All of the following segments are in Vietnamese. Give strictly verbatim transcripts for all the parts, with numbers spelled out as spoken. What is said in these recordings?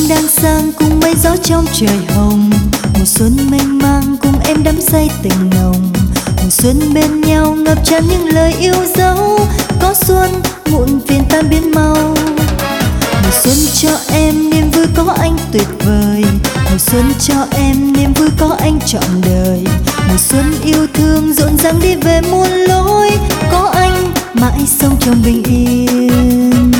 đang sang cùng mây gió trong trời hồng. Mùa xuân mênh mang cùng em đắm say tình nồng. Mùa xuân bên nhau ngập tràn những lời yêu dấu. Có xuân muộn phiền tan biến mau. Mùa xuân cho em niềm vui có anh tuyệt vời. Mùa xuân cho em niềm vui có anh trọn đời. Mùa xuân yêu thương rộn ràng đi về muôn lối. Có anh mãi sống trong bình yên.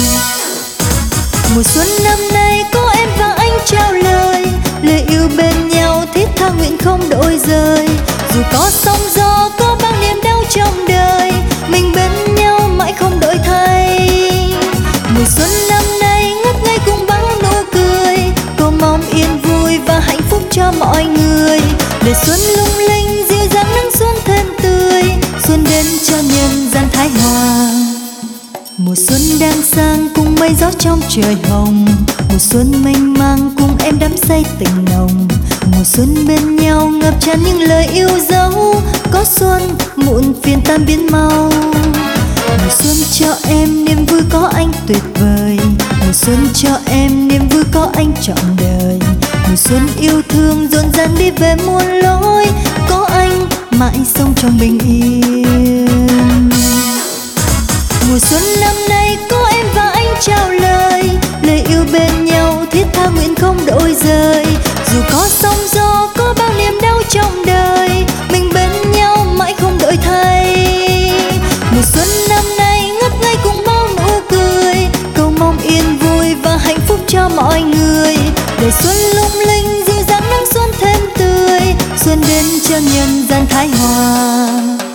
Mùa xuân năm nay có em và anh trao lời. Lời yêu bên nhau thiết tha nguyện không đổi rời. Dù có sóng gió có bao niềm đau trong đời, mình bên nhau mãi không đổi thay. Mùa xuân năm nay ngất ngây cùng bao nụ cười. Cầu mong yên vui và hạnh phúc cho mọi người. Để xuân lung linh dịu dàng nắng xuân thêm tươi. Xuân đến cho nhân gian thái hòa. Mùa xuân đang sang cùng mây gió trong trời hồng. Mùa xuân mênh mang cùng em đắm say tình nồng. Mùa xuân bên nhau ngập tràn những lời yêu dấu. Có xuân muộn phiền tan biến mau. Mùa xuân cho em niềm vui có anh tuyệt vời. Mùa xuân cho em niềm vui có anh trọn đời. Mùa xuân yêu thương rộn ràng đi về muôn lối. Có anh mãi sống trong bình yên. Mùa xuân năm nay có em và anh trao lời. Lời yêu bên nhau thiết tha nguyện không đổi rời. Dù có sóng gió có bao niềm đau trong đời, mình bên nhau mãi không đổi thay. Mùa xuân năm nay ngất ngây cùng bao nụ cười. Cầu mong yên vui và hạnh phúc cho mọi người. Để xuân lung linh dịu dàng nắng xuân thêm tươi. Xuân đến cho nhân gian thái hòa.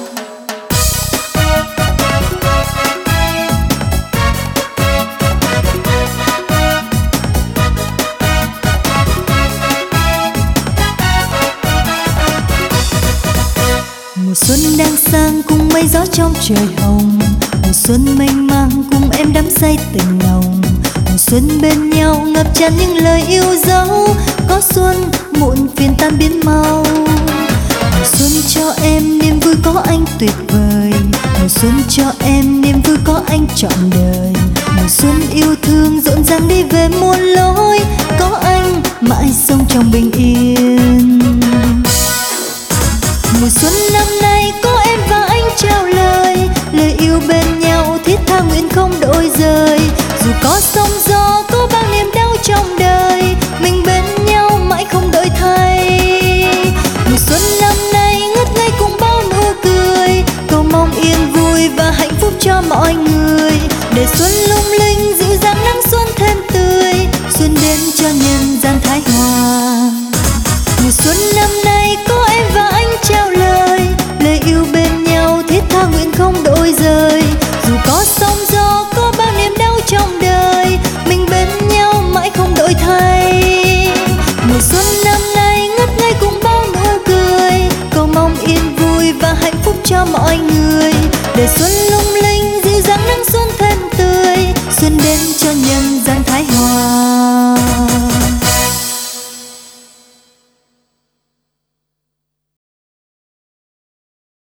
Mùa xuân đang sang cùng mây gió trong trời hồng. Mùa xuân mênh mang cùng em đắm say tình nồng. Mùa xuân bên nhau ngập tràn những lời yêu dấu. Có xuân muộn phiền tan biến mau. Mùa xuân cho em niềm vui có anh tuyệt vời. Mùa xuân cho em niềm vui có anh trọn đời. Mùa xuân yêu thương rộn ràng đi về muôn lối. Có anh mãi sống trong bình yên. Mùa xuân năm nay có em và anh trao lời. Lời yêu bên nhau thiết tha nguyện không đổi rời. Dù có sóng gió có bao niềm đau trong đời, mình bên nhau mãi không đổi thay. Mùa xuân năm nay ngất ngây cùng bao nụ cười. Cầu mong yên vui và hạnh phúc cho mọi người. Để xuân lung linh dịu dàng nắng xuân thêm tươi. Xuân đến cho nhân gian thái hòa. Mùa xuân năm nay có em và anh trao lời. Lời yêu bên nhau thiết tha nguyện không đổi rời. Dù có sóng gió có bao niềm đau trong đời, mình bên nhau mãi không đổi thay. Mùa xuân năm nay ngất ngây cùng bao nụ cười. Cầu mong yên vui và hạnh phúc cho mọi người. Để xuân lung